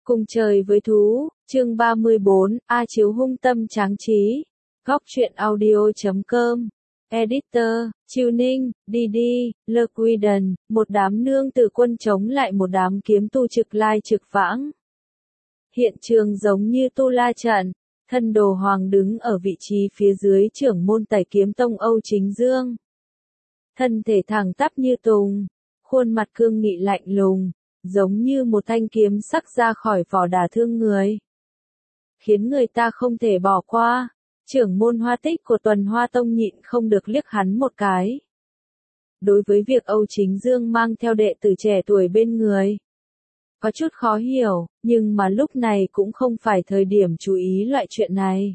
Cùng trời với thú, chương 34, A Chiếu hung tâm tráng trí. Góc truyện audio.com. Editor, Tuning, Didi, Lequiden, một đám nương tử quân chống lại một đám kiếm tu trực lai trực vãng. Hiện trường giống như tu la trận, thân đồ hoàng đứng ở vị trí phía dưới trưởng môn Tẩy Kiếm Tông Âu Chính Dương. Thân thể thẳng tắp như tùng, khuôn mặt cương nghị lạnh lùng, giống như một thanh kiếm sắc ra khỏi vỏ đả thương người. Khiến người ta không thể bỏ qua, trưởng môn Hoa Tích của Tuần Hoa Tông nhịn không được liếc hắn một cái. Đối với việc Âu Chính Dương mang theo đệ tử trẻ tuổi bên người, có chút khó hiểu, nhưng mà lúc này cũng không phải thời điểm chú ý loại chuyện này.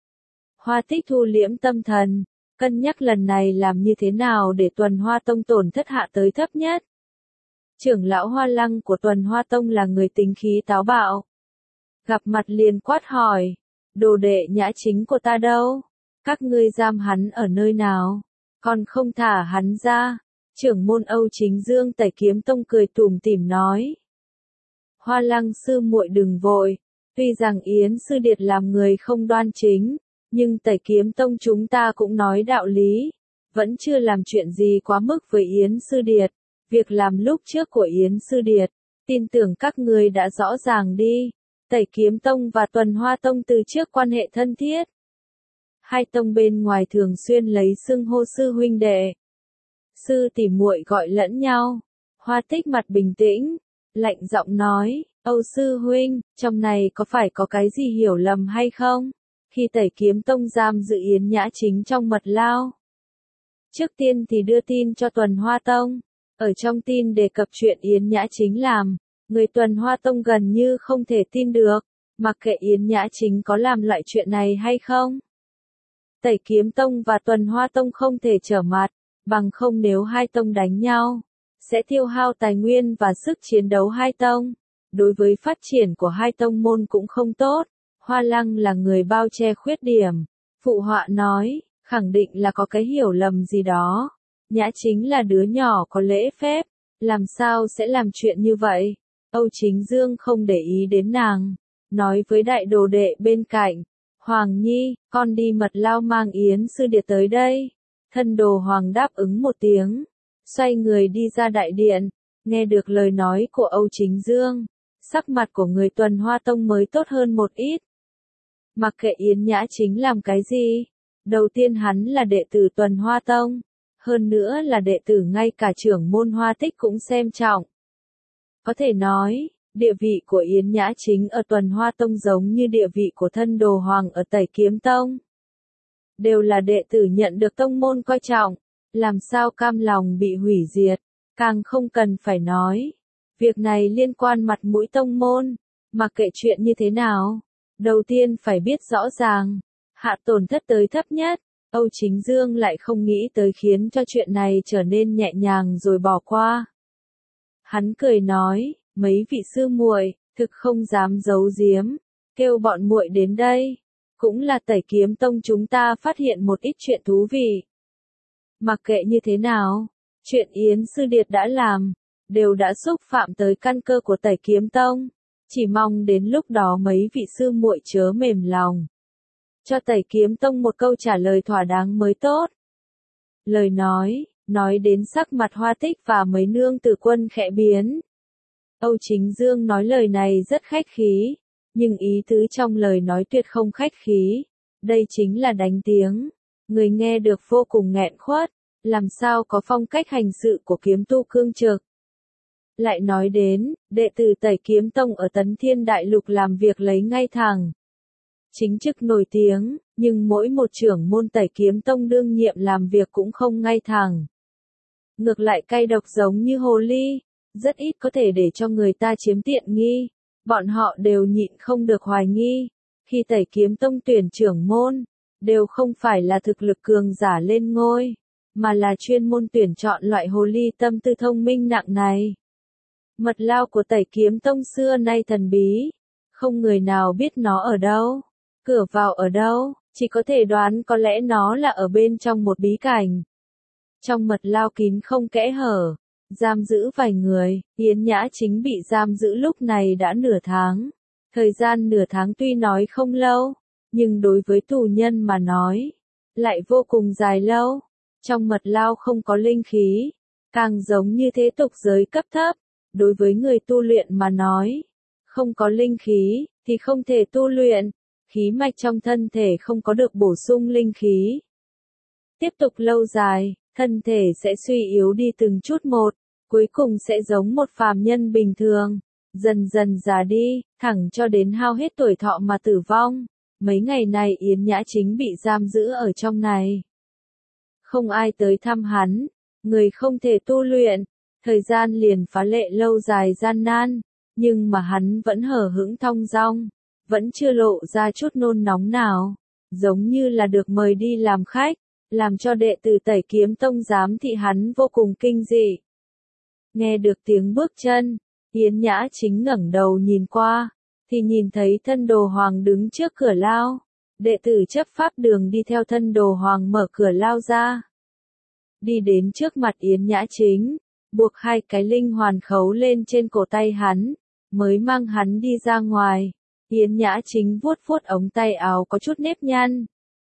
Hoa Tích thu liễm tâm thần, cân nhắc lần này làm như thế nào để Tuần Hoa Tông tổn thất hạ tới thấp nhất. Trưởng lão Hoa Lăng của Tuần Hoa Tông là người tính khí táo bạo. Gặp mặt liền quát hỏi, đồ đệ Nhã Chính của ta đâu? Các ngươi giam hắn ở nơi nào? Còn không thả hắn ra? Trưởng môn Âu Chính Dương Tẩy Kiếm Tông cười tủm tỉm nói. Hoa Lăng sư muội đừng vội, tuy rằng Yến Sư Điệt làm người không đoan chính, nhưng Tẩy Kiếm Tông chúng ta cũng nói đạo lý, vẫn chưa làm chuyện gì quá mức với Yến Sư Điệt. Việc làm lúc trước của Yến Sư Điệt, tin tưởng các người đã rõ ràng đi. Tẩy Kiếm Tông và Tuần Hoa Tông từ trước quan hệ thân thiết. Hai tông bên ngoài thường xuyên lấy xưng hô sư huynh đệ, sư tỷ muội gọi lẫn nhau. Hoa Tích mặt bình tĩnh, lạnh giọng nói, Âu sư huynh, trong này có phải có cái gì hiểu lầm hay không? Khi Tẩy Kiếm Tông giam giữ Yến Nhã Chính trong mật lao, trước tiên thì đưa tin cho Tuần Hoa Tông. Ở trong tin đề cập chuyện Yến Nhã Chính làm, người Tuần Hoa Tông gần như không thể tin được, mặc kệ Yến Nhã Chính có làm loại chuyện này hay không. Tẩy Kiếm Tông và Tuần Hoa Tông không thể trở mặt, bằng không nếu hai tông đánh nhau, sẽ tiêu hao tài nguyên và sức chiến đấu hai tông. Đối với phát triển của hai tông môn cũng không tốt. Hoa Lăng là người bao che khuyết điểm, phụ họa nói, khẳng định là có cái hiểu lầm gì đó. Nhã Chính là đứa nhỏ có lễ phép, làm sao sẽ làm chuyện như vậy? Âu Chính Dương không để ý đến nàng, nói với đại đồ đệ bên cạnh, Hoàng Nhi, con đi mật lao mang Yến Sư Điệt tới đây. Thân đồ Hoàng đáp ứng một tiếng, xoay người đi ra đại điện, nghe được lời nói của Âu Chính Dương, sắc mặt của người Tuần Hoa Tông mới tốt hơn một ít. Mặc kệ Yến Nhã Chính làm cái gì, đầu tiên hắn là đệ tử Tuần Hoa Tông. Hơn nữa là đệ tử ngay cả trưởng môn Hoa Tích cũng xem trọng. Có thể nói, địa vị của Yến Nhã Chính ở Tuần Hoa Tông giống như địa vị của thân đồ Hoàng ở Tẩy Kiếm Tông. Đều là đệ tử nhận được tông môn coi trọng, làm sao cam lòng bị hủy diệt, càng không cần phải nói. Việc này liên quan mặt mũi tông môn, mặc kệ chuyện như thế nào, đầu tiên phải biết rõ ràng, hạ tổn thất tới thấp nhất. Âu Chính Dương lại không nghĩ tới khiến cho chuyện này trở nên nhẹ nhàng rồi bỏ qua. Hắn cười nói, mấy vị sư muội, thực không dám giấu giếm, kêu bọn muội đến đây, cũng là Tẩy Kiếm Tông chúng ta phát hiện một ít chuyện thú vị. Mặc kệ như thế nào, chuyện Yến Sư Điệt đã làm, đều đã xúc phạm tới căn cơ của Tẩy Kiếm Tông, chỉ mong đến lúc đó mấy vị sư muội chớ mềm lòng. Cho Tẩy Kiếm Tông một câu trả lời thỏa đáng mới tốt. Lời nói đến sắc mặt Hoa Tích và mấy nương tử quân khẽ biến. Âu Chính Dương nói lời này rất khách khí, nhưng ý tứ trong lời nói tuyệt không khách khí. Đây chính là đánh tiếng, người nghe được vô cùng nghẹn khuất, làm sao có phong cách hành sự của kiếm tu cương trực. Lại nói đến, đệ tử Tẩy Kiếm Tông ở Tấn Thiên Đại Lục làm việc lấy ngay thẳng. Chính chức nổi tiếng, nhưng mỗi một trưởng môn Tẩy Kiếm Tông đương nhiệm làm việc cũng không ngay thẳng. Ngược lại cay độc giống như hồ ly, rất ít có thể để cho người ta chiếm tiện nghi. Bọn họ đều nhịn không được hoài nghi, khi Tẩy Kiếm Tông tuyển trưởng môn, đều không phải là thực lực cường giả lên ngôi, mà là chuyên môn tuyển chọn loại hồ ly tâm tư thông minh nặng này. Mật lao của Tẩy Kiếm Tông xưa nay thần bí, không người nào biết nó ở đâu. Cửa vào ở đâu, chỉ có thể đoán có lẽ nó là ở bên trong một bí cảnh. Trong mật lao kín không kẽ hở, giam giữ vài người, Yến Nhã Chính bị giam giữ lúc này đã nửa tháng. Thời gian nửa tháng tuy nói không lâu, nhưng đối với tù nhân mà nói, lại vô cùng dài lâu. Trong mật lao không có linh khí, càng giống như thế tục giới cấp thấp. Đối với người tu luyện mà nói, không có linh khí, thì không thể tu luyện. Khí mạch trong thân thể không có được bổ sung linh khí. Tiếp tục lâu dài, thân thể sẽ suy yếu đi từng chút một, cuối cùng sẽ giống một phàm nhân bình thường, dần dần già đi, thẳng cho đến hao hết tuổi thọ mà tử vong. Mấy ngày này Yến Nhã Chính bị giam giữ ở trong này. Không ai tới thăm hắn, người không thể tu luyện, thời gian liền phá lệ lâu dài gian nan, nhưng mà hắn vẫn hờ hững thong dong, vẫn chưa lộ ra chút nôn nóng nào, giống như là được mời đi làm khách, làm cho đệ tử Tẩy Kiếm Tông giám thị hắn vô cùng kinh dị. Nghe được tiếng bước chân, Yến Nhã Chính ngẩng đầu nhìn qua, thì nhìn thấy Thân Đồ Hoàng đứng trước cửa lao. Đệ tử chấp pháp đường đi theo Thân Đồ Hoàng mở cửa lao ra. Đi đến trước mặt Yến Nhã Chính, buộc hai cái linh hoàn khấu lên trên cổ tay hắn, mới mang hắn đi ra ngoài. Yến Nhã Chính vuốt vuốt ống tay áo có chút nếp nhăn.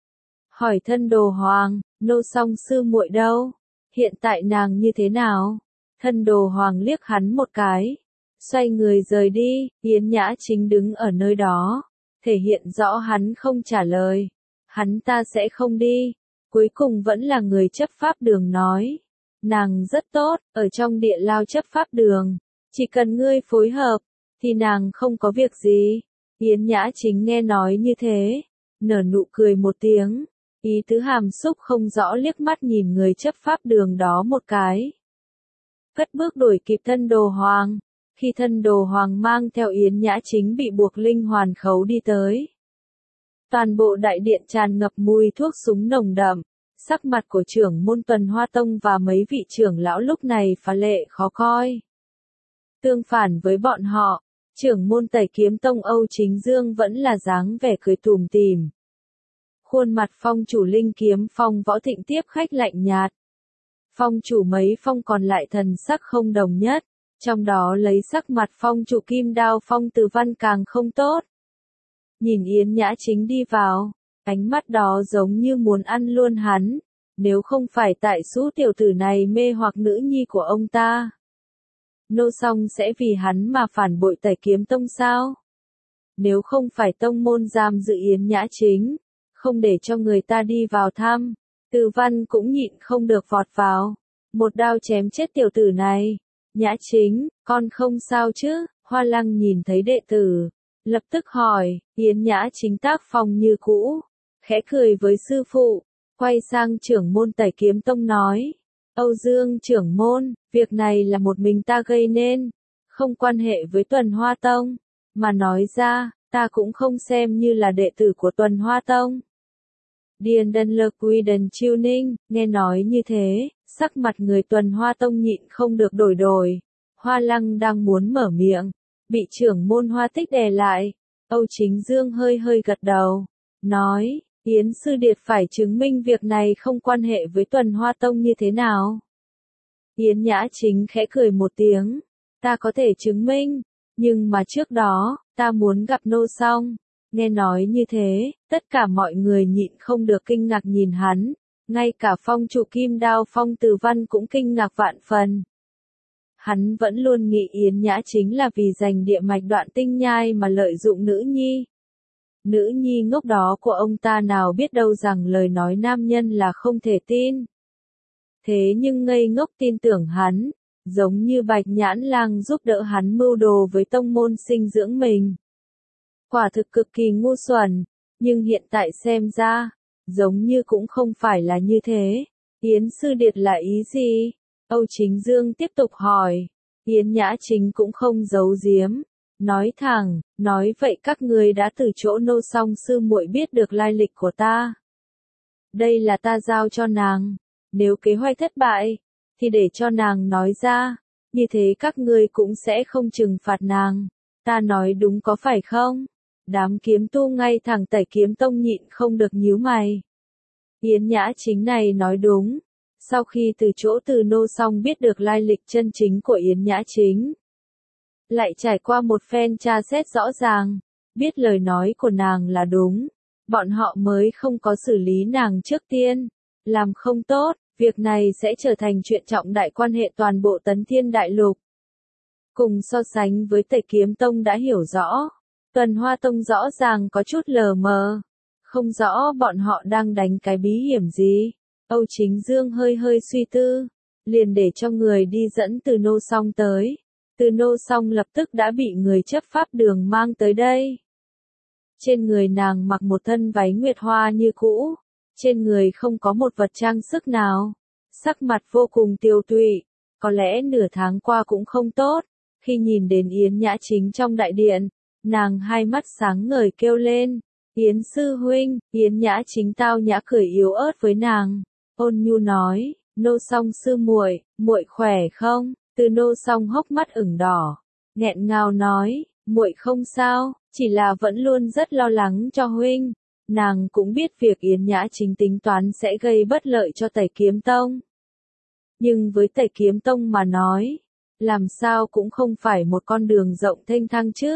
Hỏi Thân Đồ Hoàng, Nô Song sư muội đâu? Hiện tại nàng như thế nào? Thân Đồ Hoàng liếc hắn một cái, xoay người rời đi. Yến Nhã Chính đứng ở nơi đó, thể hiện rõ hắn không trả lời. Hắn ta sẽ không đi. Cuối cùng vẫn là người chấp pháp đường nói. Nàng rất tốt, ở trong địa lao chấp pháp đường. Chỉ cần ngươi phối hợp, thì nàng không có việc gì. Yến Nhã Chính nghe nói như thế, nở nụ cười một tiếng. Ý tứ hàm xúc không rõ liếc mắt nhìn người chấp pháp đường đó một cái. Cất bước đuổi kịp Thân Đồ Hoàng. Khi Thân Đồ Hoàng mang theo Yến Nhã Chính bị buộc linh hoàn khấu đi tới. Toàn bộ đại điện tràn ngập mùi thuốc súng nồng đậm. Sắc mặt của trưởng môn Tuần Hoa Tông và mấy vị trưởng lão lúc này phá lệ khó coi. Tương phản với bọn họ, trưởng môn Tẩy Kiếm Tông Âu Chính Dương vẫn là dáng vẻ cười tủm tỉm. Khuôn mặt phong chủ Linh Kiếm Phong Võ Thịnh tiếp khách lạnh nhạt. Phong chủ mấy phong còn lại thần sắc không đồng nhất, trong đó lấy sắc mặt phong chủ Kim Đao Phong Từ Văn càng không tốt. Nhìn Yến Nhã Chính đi vào, ánh mắt đó giống như muốn ăn luôn hắn, nếu không phải tại số tiểu tử này mê hoặc nữ nhi của ông ta. Nô Song sẽ vì hắn mà phản bội Tẩy Kiếm Tông sao? Nếu không phải tông môn giam giữ Yến Nhã Chính, không để cho người ta đi vào thăm, Từ Văn cũng nhịn không được vọt vào, một đao chém chết tiểu tử này. Nhã Chính, con không sao chứ? Hoa Lăng nhìn thấy đệ tử, lập tức hỏi. Yến Nhã Chính tác phong như cũ, khẽ cười với sư phụ, quay sang trưởng môn Tẩy Kiếm Tông nói. Âu Dương trưởng môn, việc này là một mình ta gây nên, không quan hệ với Tuần Hoa Tông, mà nói ra, ta cũng không xem như là đệ tử của Tuần Hoa Tông. Điền Đần Lơ Quy Đần Chiêu Ninh, nghe nói như thế, sắc mặt người Tuần Hoa Tông nhịn không được đổi. Hoa Lăng đang muốn mở miệng, bị trưởng môn Hoa Tích đè lại. Âu Chính Dương hơi gật đầu, nói, Yến Sư Điệt phải chứng minh việc này không quan hệ với Tuần Hoa Tông như thế nào. Yến Nhã Chính khẽ cười một tiếng, ta có thể chứng minh, nhưng mà trước đó, ta muốn gặp Nô Song. Nghe nói như thế, tất cả mọi người nhịn không được kinh ngạc nhìn hắn, ngay cả phong chủ Kim Đao Phong Từ Văn cũng kinh ngạc vạn phần. Hắn vẫn luôn nghĩ Yến Nhã Chính là vì giành địa mạch Đoạn Tinh Nhai mà lợi dụng nữ nhi. Nữ nhi ngốc đó của ông ta nào biết đâu rằng lời nói nam nhân là không thể tin. Thế nhưng ngây ngốc tin tưởng hắn, giống như Bạch Nhãn Lang giúp đỡ hắn mưu đồ với tông môn sinh dưỡng mình. Quả thực cực kỳ ngu xuẩn, nhưng hiện tại xem ra, giống như cũng không phải là như thế. Yến Sư Điệt là ý gì? Âu Chính Dương tiếp tục hỏi. Yến Nhã Chính cũng không giấu giếm, nói thẳng, nói vậy các ngươi đã từ chỗ Nô Song sư muội biết được lai lịch của ta. Đây là ta giao cho nàng, nếu kế hoạch thất bại, thì để cho nàng nói ra, như thế các ngươi cũng sẽ không trừng phạt nàng. Ta nói đúng có phải không? Đám kiếm tu ngay thẳng Tẩy Kiếm Tông nhịn không được nhíu mày. Yến Nhã Chính này nói đúng. Sau khi từ chỗ Từ Nô Song biết được lai lịch chân chính của Yến Nhã Chính, lại trải qua một phen tra xét rõ ràng, biết lời nói của nàng là đúng. Bọn họ mới không có xử lý nàng trước tiên. Làm không tốt, việc này sẽ trở thành chuyện trọng đại quan hệ toàn bộ Tấn Thiên Đại Lục. Cùng so sánh với Tẩy Kiếm Tông đã hiểu rõ, Tuần Hoa Tông rõ ràng có chút lờ mờ. Không rõ bọn họ đang đánh cái bí hiểm gì. Âu Chính Dương hơi hơi suy tư, liền để cho người đi dẫn Từ Nô Song tới. Từ Nô Song lập tức đã bị người chấp pháp đường mang tới đây. Trên người nàng mặc một thân váy nguyệt hoa như cũ, trên người không có một vật trang sức nào, sắc mặt vô cùng tiêu tụy, có lẽ nửa tháng qua cũng không tốt. Khi nhìn đến Yến Nhã Chính trong đại điện, nàng hai mắt sáng ngời kêu lên, Yến sư huynh. Yến Nhã Chính tao nhã cười yếu ớt với nàng, ôn nhu nói, Nô Song sư muội, muội khỏe không? Từ Nô Song hốc mắt ửng đỏ, nghẹn ngào nói, muội không sao, chỉ là vẫn luôn rất lo lắng cho huynh. Nàng cũng biết việc Yến Nhã Chính tính toán sẽ gây bất lợi cho Tẩy Kiếm Tông. Nhưng với Tẩy Kiếm Tông mà nói, làm sao cũng không phải một con đường rộng thênh thang chứ.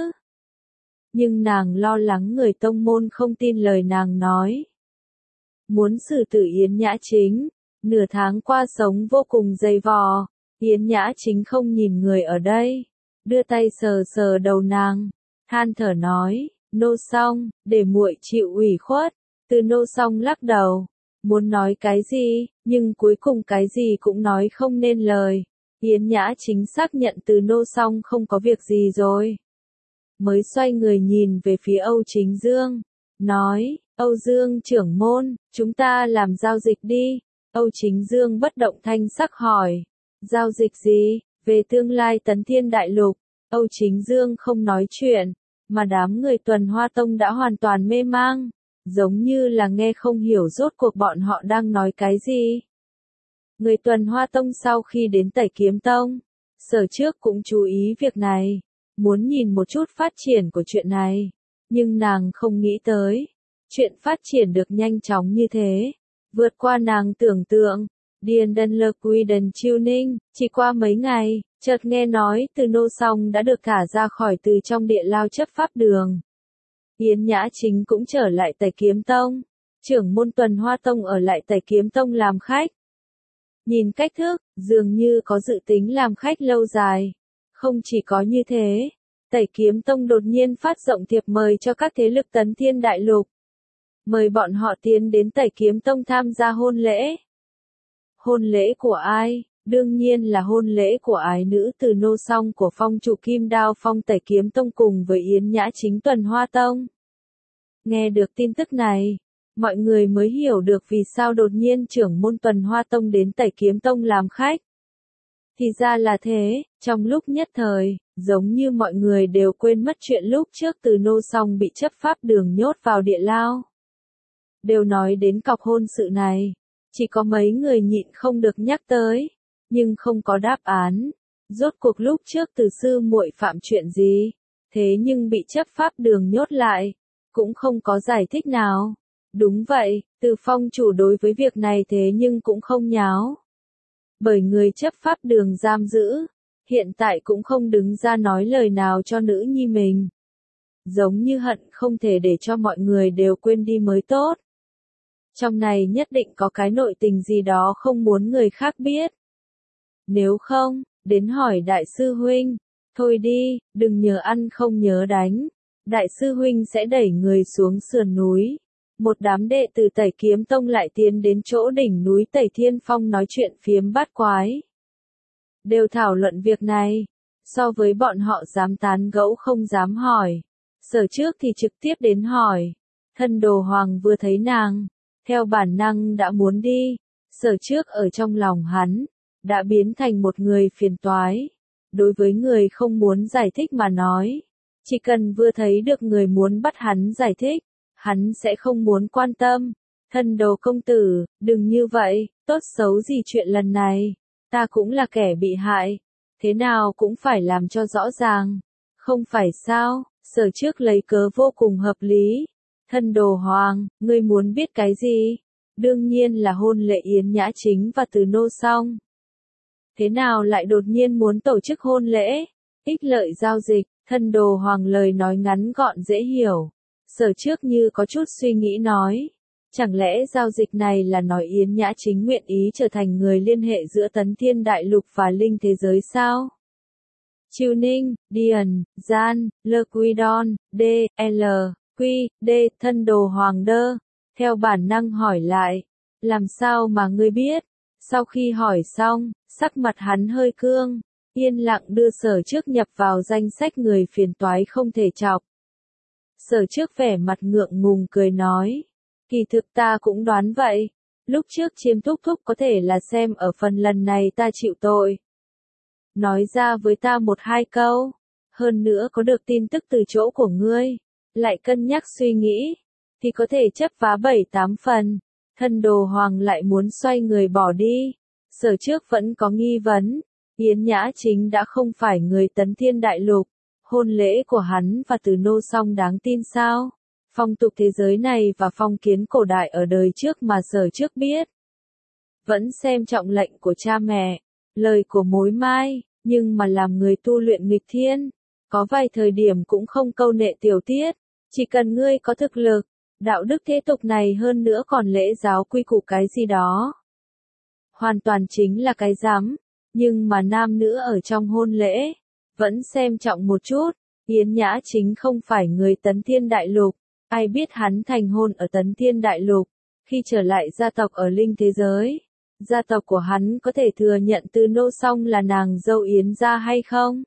Nhưng nàng lo lắng người tông môn không tin lời nàng nói. Muốn xử tử Yến Nhã Chính, nửa tháng qua sống vô cùng dày vò. Yến Nhã Chính không nhìn người ở đây, đưa tay sờ sờ đầu nàng, than thở nói, Nô Song, để muội chịu ủy khuất. Từ Nô Song lắc đầu, muốn nói cái gì, nhưng cuối cùng cái gì cũng nói không nên lời. Yến Nhã Chính xác nhận Từ Nô Song không có việc gì rồi. Mới xoay người nhìn về phía Âu Chính Dương, nói, Âu Dương trưởng môn, chúng ta làm giao dịch đi. Âu Chính Dương bất động thanh sắc hỏi, giao dịch gì? Về tương lai Tấn Thiên Đại Lục. Âu Chính Dương không nói chuyện, mà đám người Tuần Hoa Tông đã hoàn toàn mê mang, giống như là nghe không hiểu rốt cuộc bọn họ đang nói cái gì. Người Tuần Hoa Tông sau khi đến Tẩy Kiếm Tông, sở trước cũng chú ý việc này, muốn nhìn một chút phát triển của chuyện này, nhưng nàng không nghĩ tới, chuyện phát triển được nhanh chóng như thế, vượt qua nàng tưởng tượng. Điền Đần Lơ Quy Đần Chiêu Ninh, chỉ qua mấy ngày, chợt nghe nói Từ Nô Song đã được thả ra khỏi từ trong địa lao chấp pháp đường. Yến Nhã Chính cũng trở lại Tẩy Kiếm Tông, trưởng môn Tuần Hoa Tông ở lại Tẩy Kiếm Tông làm khách. Nhìn cách thức, dường như có dự tính làm khách lâu dài. Không chỉ có như thế, Tẩy Kiếm Tông đột nhiên phát rộng thiệp mời cho các thế lực Tấn Thiên Đại Lục. Mời bọn họ tiến đến Tẩy Kiếm Tông tham gia hôn lễ. Hôn lễ của ai? Đương nhiên là hôn lễ của ái nữ Từ Nô Song của phong chủ Kim Đao Phong Tẩy Kiếm Tông cùng với Yến Nhã Chính Tuần Hoa Tông. Nghe được tin tức này, mọi người mới hiểu được vì sao đột nhiên trưởng môn Tuần Hoa Tông đến Tẩy Kiếm Tông làm khách. Thì ra là thế, trong lúc nhất thời, giống như mọi người đều quên mất chuyện lúc trước Từ Nô Song bị chấp pháp đường nhốt vào địa lao. Đều nói đến cọc hôn sự này, chỉ có mấy người nhịn không được nhắc tới, nhưng không có đáp án. Rốt cuộc lúc trước Từ sư muội phạm chuyện gì, thế nhưng bị chấp pháp đường nhốt lại, cũng không có giải thích nào. Đúng vậy, Từ phong chủ đối với việc này thế nhưng cũng không nháo. Bởi người chấp pháp đường giam giữ, hiện tại cũng không đứng ra nói lời nào cho nữ nhi mình. Giống như hận không thể để cho mọi người đều quên đi mới tốt. Trong này nhất định có cái nội tình gì đó không muốn người khác biết. Nếu không, đến hỏi đại sư huynh, thôi đi, đừng nhớ ăn không nhớ đánh. Đại sư huynh sẽ đẩy người xuống sườn núi. Một đám đệ tử Tẩy Kiếm Tông lại tiến đến chỗ đỉnh núi Tẩy Thiên Phong nói chuyện phiếm bát quái. Đều thảo luận việc này, so với bọn họ dám tán gẫu không dám hỏi. Sở trước thì trực tiếp đến hỏi. Thân Đồ Hoàng vừa thấy nàng, theo bản năng đã muốn đi. Sở trước ở trong lòng hắn, đã biến thành một người phiền toái. Đối với người không muốn giải thích mà nói, chỉ cần vừa thấy được người muốn bắt hắn giải thích, hắn sẽ không muốn quan tâm. Thân Đồ công tử, đừng như vậy, tốt xấu gì chuyện lần này, ta cũng là kẻ bị hại, thế nào cũng phải làm cho rõ ràng, không phải sao? Sở trước lấy cớ vô cùng hợp lý. Thân Đồ Hoàng, ngươi muốn biết cái gì? Đương nhiên là hôn lễ Yến Nhã Chính và Từ Nô Song. Thế nào lại đột nhiên muốn tổ chức hôn lễ? Ích lợi giao dịch, Thân đồ hoàng lời nói ngắn gọn dễ hiểu. Sở trước như có chút suy nghĩ nói. Chẳng lẽ giao dịch này là nói Yến Nhã Chính nguyện ý trở thành người liên hệ giữa Tấn Thiên Đại Lục và Linh Thế Giới sao? Chiêu Ninh, Điền, Gian, Lơ Quy Đon, D, L, Quy, D, thân đồ hoàng đơ. Theo bản năng hỏi lại. Làm sao mà ngươi biết? Sau khi hỏi xong, sắc mặt hắn hơi cương. Yên lặng đưa sở trước nhập vào danh sách người phiền toái không thể chọc. Sở trước vẻ mặt ngượng ngùng cười nói. Kỳ thực ta cũng đoán vậy. Lúc trước Chiêm thúc thúc có thể là xem ở phần lần này ta chịu tội. Nói ra với ta một hai câu. Hơn nữa có được tin tức từ chỗ của ngươi. Lại cân nhắc suy nghĩ. Thì có thể chấp vá 7-8 phần. Thân đồ hoàng lại muốn xoay người bỏ đi. Sở trước vẫn có nghi vấn. Yến Nhã Chính đã không phải người Tấn Thiên Đại Lục. Hôn lễ của hắn và Từ Nô Song đáng tin sao? Phong tục thế giới này và phong kiến cổ đại ở đời trước mà sở trước biết. Vẫn xem trọng lệnh của cha mẹ, lời của mối mai, nhưng mà làm người tu luyện nghịch thiên. Có vài thời điểm cũng không câu nệ tiểu tiết. Chỉ cần ngươi có thực lực, đạo đức thế tục này hơn nữa còn lễ giáo quy củ cái gì đó. Hoàn toàn chính là cái dám. Nhưng mà nam nữ ở trong hôn lễ, vẫn xem trọng một chút. Yến Nhã Chính không phải người Tấn Thiên Đại Lục. Ai biết hắn thành hôn ở Tấn Thiên Đại Lục. Khi trở lại gia tộc ở Linh Thế Giới, gia tộc của hắn có thể thừa nhận Từ Nô Song là nàng dâu Yến gia hay không?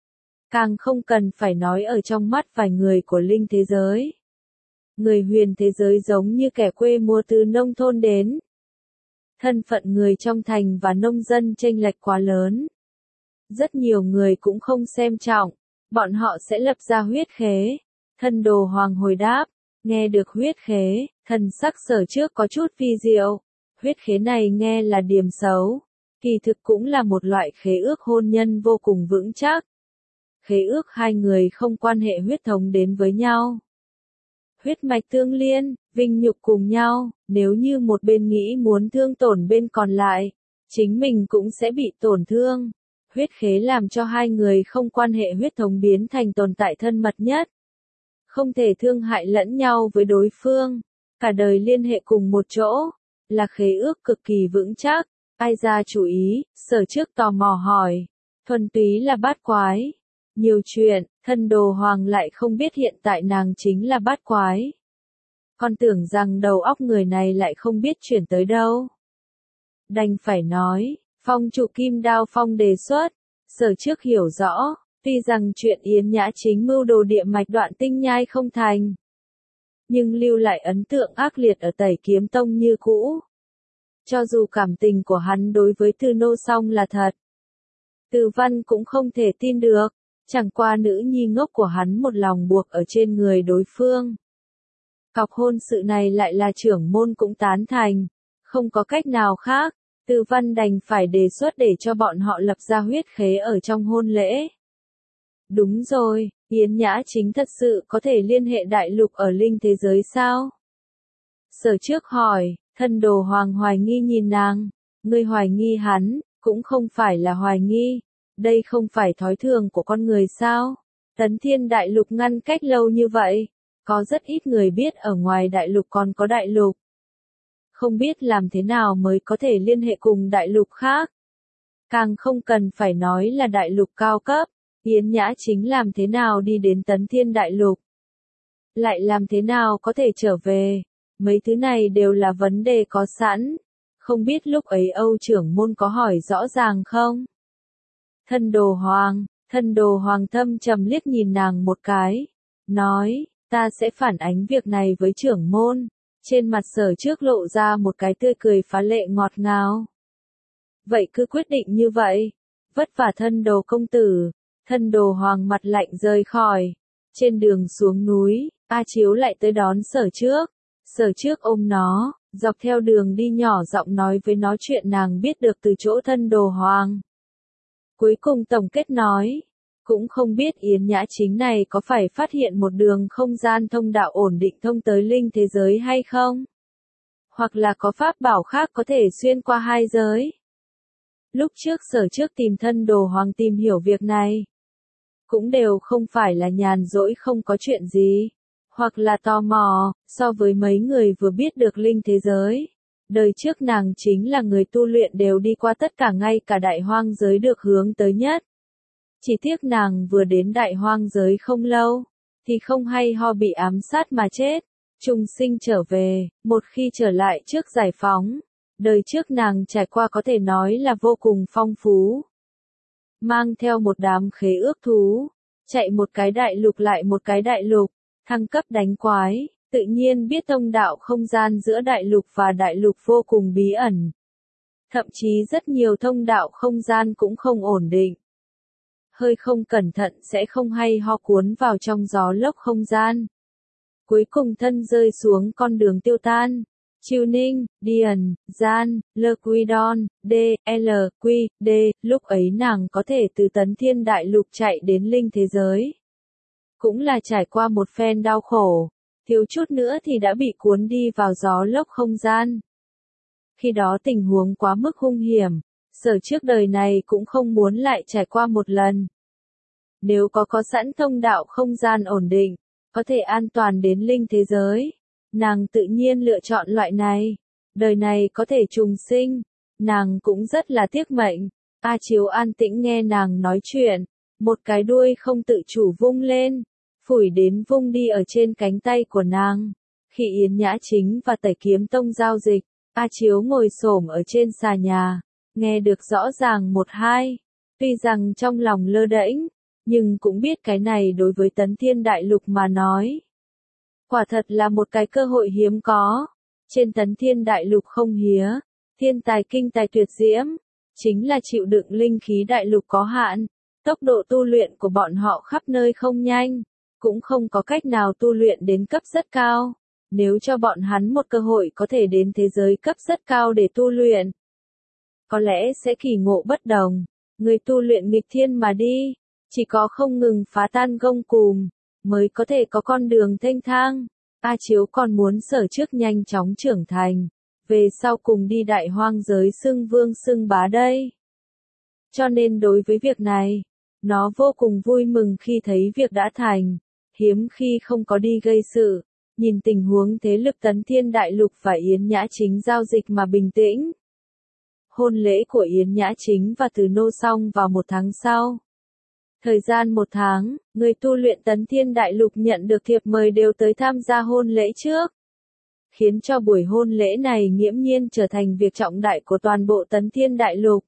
Càng không cần phải nói ở trong mắt vài người của Linh Thế Giới. Người huyền thế giới giống như kẻ quê mùa từ nông thôn đến. Thân phận người trong thành và nông dân chênh lệch quá lớn. Rất nhiều người cũng không xem trọng. Bọn họ sẽ lập ra huyết khế. Thân đồ hoàng hồi đáp. Nghe được huyết khế, thần sắc sở trước có chút vi diệu. Huyết khế này nghe là điểm xấu. Kỳ thực cũng là một loại khế ước hôn nhân vô cùng vững chắc. Khế ước hai người không quan hệ huyết thống đến với nhau. Huyết mạch tương liên, vinh nhục cùng nhau, nếu như một bên nghĩ muốn thương tổn bên còn lại, chính mình cũng sẽ bị tổn thương. Huyết khế làm cho hai người không quan hệ huyết thống biến thành tồn tại thân mật nhất. Không thể thương hại lẫn nhau với đối phương, cả đời liên hệ cùng một chỗ, là khế ước cực kỳ vững chắc. Ai ra chủ ý, sở trước tò mò hỏi. Thuần túy là bát quái. Nhiều chuyện, thân đồ hoàng lại không biết hiện tại nàng chính là bát quái. Con tưởng rằng đầu óc người này lại không biết chuyển tới đâu. Đành phải nói, phong chủ Kim Đao Phong đề xuất, sở trước hiểu rõ, tuy rằng chuyện Yến Nhã Chính mưu đồ địa mạch đoạn tinh nhai không thành. Nhưng lưu lại ấn tượng ác liệt ở Tẩy Kiếm Tông như cũ. Cho dù cảm tình của hắn đối với Từ Nô Song là thật. Từ Văn cũng không thể tin được. Chẳng qua nữ nhi ngốc của hắn một lòng buộc ở trên người đối phương. Cọc hôn sự này lại là trưởng môn cũng tán thành. Không có cách nào khác, Từ Văn đành phải đề xuất để cho bọn họ lập ra huyết khế ở trong hôn lễ. Đúng rồi, Yến Nhã Chính thật sự có thể liên hệ đại lục ở Linh Thế Giới sao? Sở trước hỏi, thân đồ hoàng hoài nghi nhìn nàng. Ngươi hoài nghi hắn, cũng không phải là hoài nghi. Đây không phải thói thường của con người sao? Tấn Thiên Đại Lục ngăn cách lâu như vậy. Có rất ít người biết ở ngoài đại lục còn có đại lục. Không biết làm thế nào mới có thể liên hệ cùng đại lục khác. Càng không cần phải nói là đại lục cao cấp. Yến Nhã Chính làm thế nào đi đến Tấn Thiên Đại Lục? Lại làm thế nào có thể trở về? Mấy thứ này đều là vấn đề có sẵn. Không biết lúc ấy Âu trưởng môn có hỏi rõ ràng không? Thân đồ hoàng thâm trầm liếc nhìn nàng một cái. Nói, ta sẽ phản ánh việc này với trưởng môn. Trên mặt sở trước lộ ra một cái tươi cười phá lệ ngọt ngào. Vậy cứ quyết định như vậy. Vất vả thân đồ công tử. Thân đồ hoàng mặt lạnh rời khỏi. Trên đường xuống núi, A Chiếu lại tới đón sở trước. Sở trước ôm nó, dọc theo đường đi nhỏ giọng nói với nó chuyện nàng biết được từ chỗ thân đồ hoàng. Cuối cùng tổng kết nói, cũng không biết Yến Nhã Chính này có phải phát hiện một đường không gian thông đạo ổn định thông tới Linh Thế Giới hay không? Hoặc là có pháp bảo khác có thể xuyên qua hai giới? Lúc trước sở trước tìm thân đồ hoàng tìm hiểu việc này. cũng đều không phải là nhàn rỗi không có chuyện gì, hoặc là tò mò, so với mấy người vừa biết được linh thế giới. Đời trước nàng chính là người tu luyện đều đi qua tất cả ngay cả đại hoang giới được hướng tới nhất. Chỉ tiếc nàng vừa đến đại hoang giới không lâu, thì không hay ho bị ám sát mà chết. Trùng sinh trở về, một khi trở lại trước giải phóng, đời trước nàng trải qua có thể nói là vô cùng phong phú. Mang theo một đám khế ước thú, chạy một cái đại lục lại một cái đại lục, thăng cấp đánh quái, tự nhiên biết thông đạo không gian giữa đại lục và đại lục vô cùng bí ẩn. Thậm chí rất nhiều thông đạo không gian cũng không ổn định. Hơi không cẩn thận sẽ không hay ho cuốn vào trong gió lốc không gian. Cuối cùng thân rơi xuống con đường tiêu tan. Tuning, Dian, Gian, Lequidon, D, L, Q, D, lúc ấy nàng có thể từ tấn thiên đại lục chạy đến linh thế giới. Cũng là trải qua một phen đau khổ, thiếu chút nữa thì đã bị cuốn đi vào gió lốc không gian. Khi đó tình huống quá mức hung hiểm, Sở trước đời này cũng không muốn lại trải qua một lần. Nếu có sẵn thông đạo không gian ổn định, có thể an toàn đến linh thế giới, nàng tự nhiên lựa chọn loại này. Đời này có thể trùng sinh, nàng cũng rất là tiếc mệnh. A Chiếu an tĩnh nghe nàng nói chuyện, một cái đuôi không tự chủ vung lên, phủi đến vung đi ở trên cánh tay của nàng. Khi Yến Nhã Chính và Tẩy Kiếm Tông giao dịch, A Chiếu ngồi xổm ở trên xà nhà, nghe được rõ ràng một hai. Tuy rằng trong lòng lơ đễnh, nhưng cũng biết cái này đối với Tấn Thiên Đại Lục mà nói. Quả thật là một cái cơ hội hiếm có. Trên Tấn Thiên Đại Lục không hía, thiên tài kinh tài tuyệt diễm, chính là chịu đựng linh khí đại lục có hạn. Tốc độ tu luyện của bọn họ khắp nơi không nhanh, cũng không có cách nào tu luyện đến cấp rất cao. Nếu cho bọn hắn một cơ hội có thể đến thế giới cấp rất cao để tu luyện, có lẽ sẽ kỳ ngộ bất đồng. Người tu luyện nghịch thiên mà đi, chỉ có không ngừng phá tan gông cùm, mới có thể có con đường thênh thang. A Chiếu còn muốn Sở trước nhanh chóng trưởng thành, về sau cùng đi đại hoang giới xưng vương xưng bá đây. Cho nên đối với việc này, nó vô cùng vui mừng khi thấy việc đã thành, hiếm khi không có đi gây sự, nhìn tình huống thế lực Tấn Thiên Đại Lục và Yến Nhã Chính giao dịch mà bình tĩnh. Hôn lễ của Yến Nhã Chính và Từ Nô xong vào 1 tháng sau. Thời gian 1 tháng, người tu luyện Tấn Thiên Đại Lục nhận được thiệp mời đều tới tham gia hôn lễ trước. Khiến cho buổi hôn lễ này nghiễm nhiên trở thành việc trọng đại của toàn bộ Tấn Thiên Đại Lục.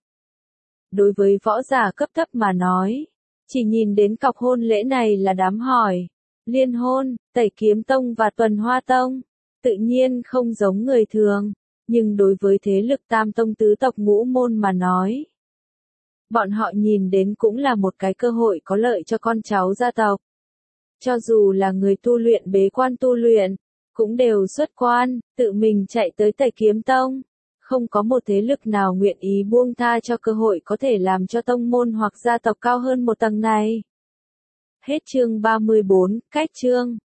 Đối với võ giả cấp thấp mà nói, chỉ nhìn đến cọc hôn lễ này là đám hỏi. Liên hôn, Tẩy Kiếm Tông và Tuần Hoa Tông, tự nhiên không giống người thường, nhưng đối với thế lực tam tông tứ tộc ngũ môn mà nói, bọn họ nhìn đến cũng là một cái cơ hội có lợi cho con cháu gia tộc. Cho dù là người tu luyện bế quan tu luyện, cũng đều xuất quan, tự mình chạy tới Tẩy Kiếm Tông. Không có một thế lực nào nguyện ý buông tha cho cơ hội có thể làm cho tông môn hoặc gia tộc cao hơn một tầng này. Hết chương 34, cách chương.